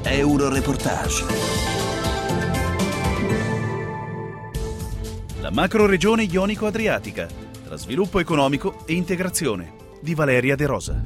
Euroreportage. La macroregione ionico-adriatica, tra sviluppo economico e integrazione, di Valeria De Rosa.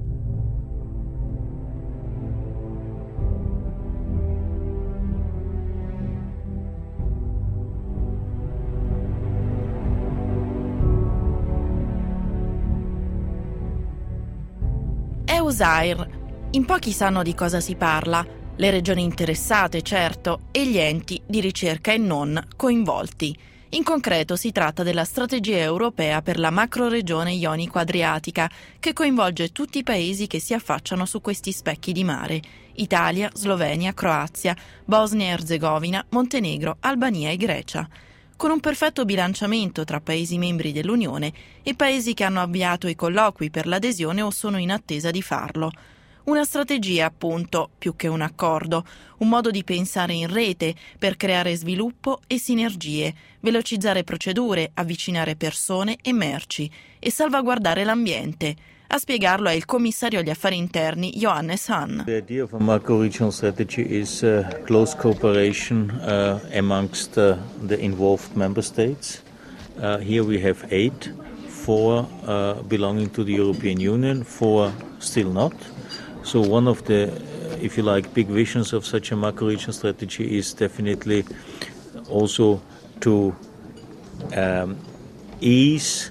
EUSAIR. In pochi sanno di cosa si parla. Le regioni interessate, certo, e gli enti di ricerca e non coinvolti. In concreto si tratta della strategia europea per la macroregione ionico-adriatica, che coinvolge tutti i paesi che si affacciano su questi specchi di mare: Italia, Slovenia, Croazia, Bosnia e Erzegovina, Montenegro, Albania e Grecia. Con un perfetto bilanciamento tra paesi membri dell'Unione e paesi che hanno avviato i colloqui per l'adesione o sono in attesa di farlo. Una strategia, appunto, più che un accordo, un modo di pensare in rete per creare sviluppo e sinergie, velocizzare procedure, avvicinare persone e merci e salvaguardare l'ambiente. A spiegarlo è il commissario agli affari interni Johannes Hahn. The idea of a macro-regional strategy is close cooperation amongst the involved member states. Here we have 8, 4 belonging to the European Union, 4 still not. So one of the, if you like, big visions of such a macro-regional strategy is definitely also to ease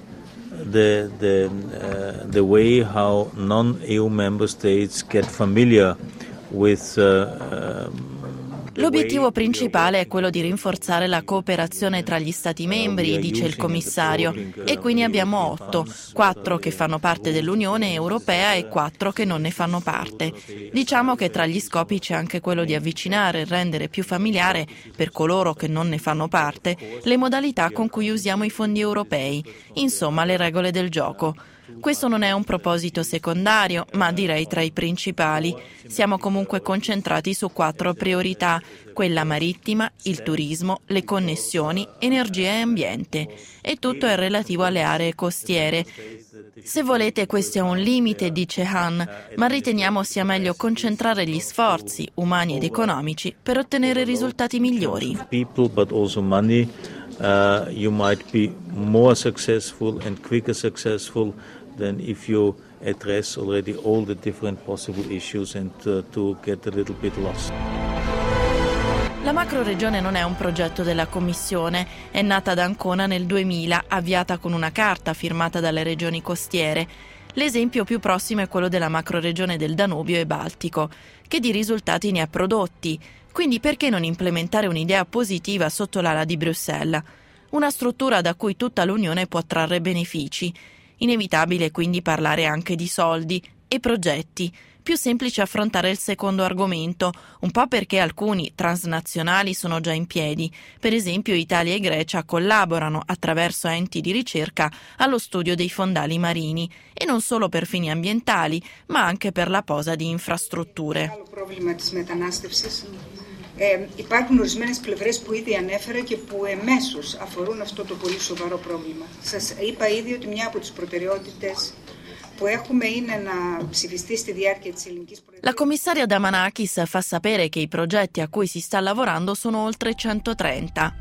the way how non-EU member states get familiar with L'obiettivo principale è quello di rinforzare la cooperazione tra gli Stati membri, dice il commissario, e qui ne abbiamo 8, 4 che fanno parte dell'Unione Europea e 4 che non ne fanno parte. Diciamo che tra gli scopi c'è anche quello di avvicinare e rendere più familiare, per coloro che non ne fanno parte, le modalità con cui usiamo i fondi europei, insomma le regole del gioco. Questo non è un proposito secondario, ma direi tra i principali. Siamo comunque concentrati su 4 priorità: quella marittima, il turismo, le connessioni, energia e ambiente. E tutto è relativo alle aree costiere. Se volete, questo è un limite, dice Hahn, ma riteniamo sia meglio concentrare gli sforzi umani ed economici per ottenere risultati migliori. People, but also money. You might be more successful and quicker successful than if you address already all the different possible issues and to get a little bit lost. La macroregione non è un progetto della Commissione, è nata ad Ancona nel 2000, avviata con una carta firmata dalle regioni costiere. L'esempio più prossimo è quello della macroregione del Danubio e Baltico, che di risultati ne ha prodotti. Quindi perché non implementare un'idea positiva sotto l'ala di Bruxelles? Una struttura da cui tutta l'Unione può trarre benefici. Inevitabile quindi parlare anche di soldi e progetti. Più semplice affrontare il secondo argomento, un po' perché alcuni transnazionali sono già in piedi. Per esempio Italia e Grecia collaborano attraverso enti di ricerca allo studio dei fondali marini, e non solo per fini ambientali, ma anche per la posa di infrastrutture. Υπάρχουν ορισμένες πλευρές που ήδη ανέφερα και που εμέσως αφορούν αυτό το πολύ σοβαρό πρόβλημα. Σας είπα ήδη ότι μια από τις προτεραιότητες που έχουμε είναι να ψηφιστεί στη διάρκεια της ελληνικής προεδρίας. La commissaria Damanakis fa sapere che i progetti a cui si sta lavorando sono oltre 130.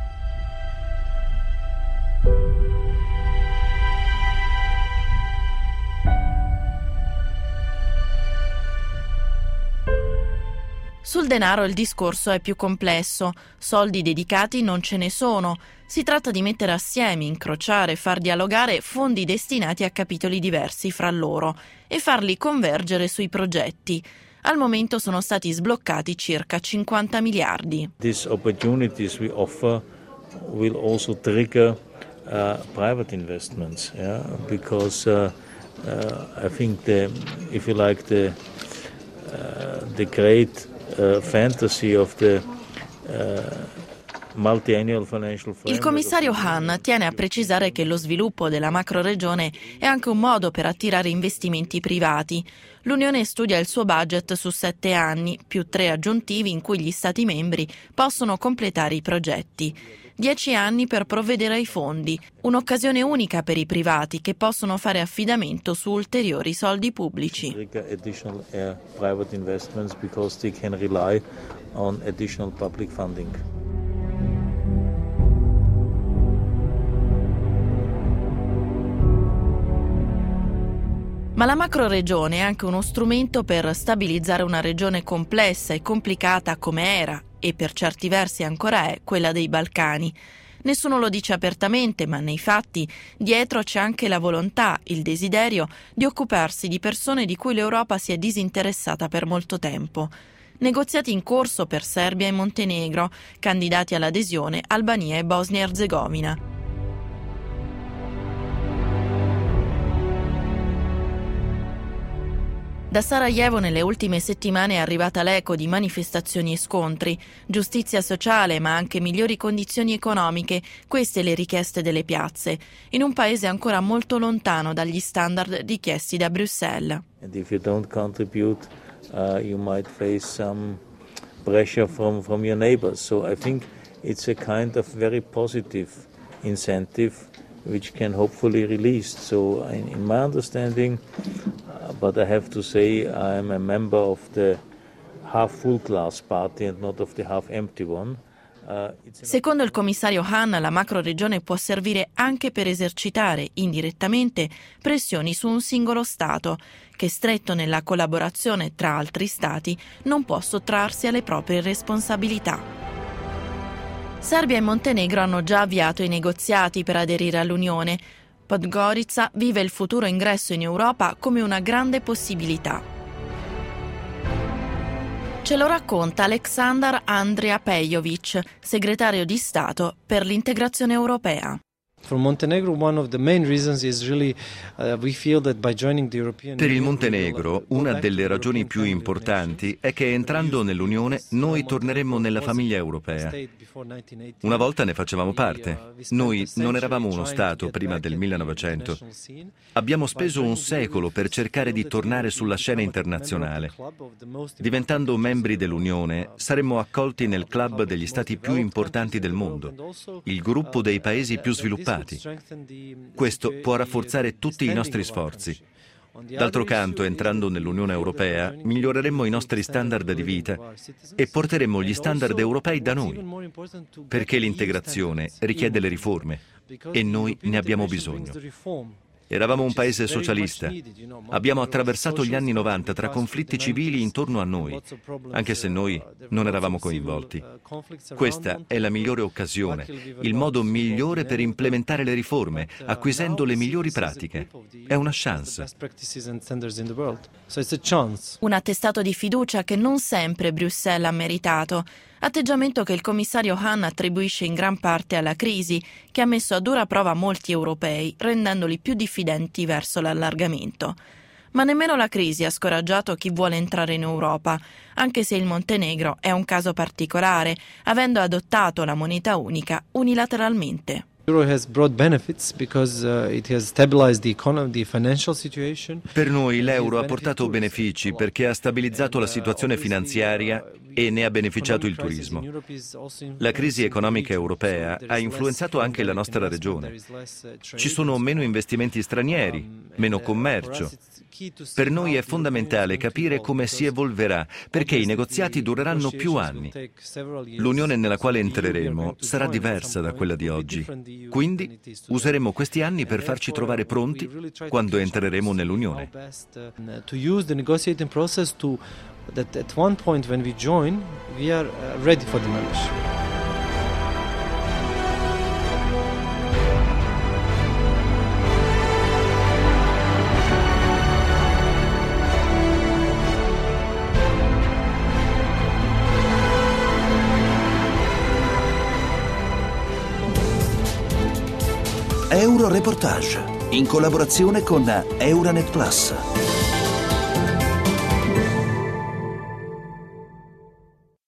Sul denaro il discorso è più complesso, soldi dedicati non ce ne sono, si tratta di mettere assieme, incrociare, far dialogare fondi destinati a capitoli diversi fra loro e farli convergere sui progetti. Al momento sono stati sbloccati circa 50 miliardi. These opportunities we offer will also trigger private investments, because I think if you like the great fantasy of the Il commissario Hahn tiene a precisare che lo sviluppo della macroregione è anche un modo per attirare investimenti privati. L'Unione studia il suo budget su 7 anni, più 3 aggiuntivi in cui gli Stati membri possono completare i progetti. 10 anni per provvedere ai fondi, un'occasione unica per i privati che possono fare affidamento su ulteriori soldi pubblici. Ma la macroregione è anche uno strumento per stabilizzare una regione complessa e complicata come era, e per certi versi ancora è, quella dei Balcani. Nessuno lo dice apertamente, ma nei fatti dietro c'è anche la volontà, il desiderio di occuparsi di persone di cui l'Europa si è disinteressata per molto tempo. Negoziati in corso per Serbia e Montenegro, candidati all'adesione Albania e Bosnia e Erzegovina. Da Sarajevo nelle ultime settimane è arrivata l'eco di manifestazioni e scontri, giustizia sociale ma anche migliori condizioni economiche, queste le richieste delle piazze, in un paese ancora molto lontano dagli standard richiesti da Bruxelles. And if you don't contribute, you might face some pressure from your neighbors. So I think it's a kind of very positive incentive which can hopefully release. So in my understanding, but I have to say I am a member of the half-full glass party and not of the half-empty one. Secondo il commissario Hahn, la macroregione può servire anche per esercitare indirettamente pressioni su un singolo Stato, che stretto nella collaborazione tra altri Stati non può sottrarsi alle proprie responsabilità. Serbia e Montenegro hanno già avviato i negoziati per aderire all'Unione. Podgorica vive il futuro ingresso in Europa come una grande possibilità. Ce lo racconta Aleksandar Andriapejovic, segretario di Stato per l'integrazione europea. Per il Montenegro, una delle ragioni più importanti è che entrando nell'Unione noi torneremmo nella famiglia europea. Una volta ne facevamo parte. Noi non eravamo uno Stato prima del 1900. Abbiamo speso un secolo per cercare di tornare sulla scena internazionale. Diventando membri dell'Unione, saremmo accolti nel club degli Stati più importanti del mondo, il gruppo dei paesi più sviluppati. Questo può rafforzare tutti i nostri sforzi. D'altro canto, entrando nell'Unione Europea, miglioreremmo i nostri standard di vita e porteremmo gli standard europei da noi, perché l'integrazione richiede le riforme e noi ne abbiamo bisogno. Eravamo un paese socialista. Abbiamo attraversato gli anni 90 tra conflitti civili intorno a noi, anche se noi non eravamo coinvolti. Questa è la migliore occasione, il modo migliore per implementare le riforme, acquisendo le migliori pratiche. È una chance. Un attestato di fiducia che non sempre Bruxelles ha meritato. Atteggiamento che il commissario Hahn attribuisce in gran parte alla crisi, che ha messo a dura prova molti europei, rendendoli più diffidenti verso l'allargamento. Ma nemmeno la crisi ha scoraggiato chi vuole entrare in Europa, anche se il Montenegro è un caso particolare, avendo adottato la moneta unica unilateralmente. Per noi l'euro ha portato benefici perché ha stabilizzato la situazione finanziaria e ne ha beneficiato il turismo. La crisi economica europea ha influenzato anche la nostra regione. Ci sono meno investimenti stranieri, meno commercio. Per noi è fondamentale capire come si evolverà, perché i negoziati dureranno più anni. L'unione nella quale entreremo sarà diversa da quella di oggi. Quindi useremo questi anni per farci trovare pronti quando entreremo nell'Unione. That at one point when we join, we are ready for the membership. Euro Reportage, in collaborazione con Euranet Plus.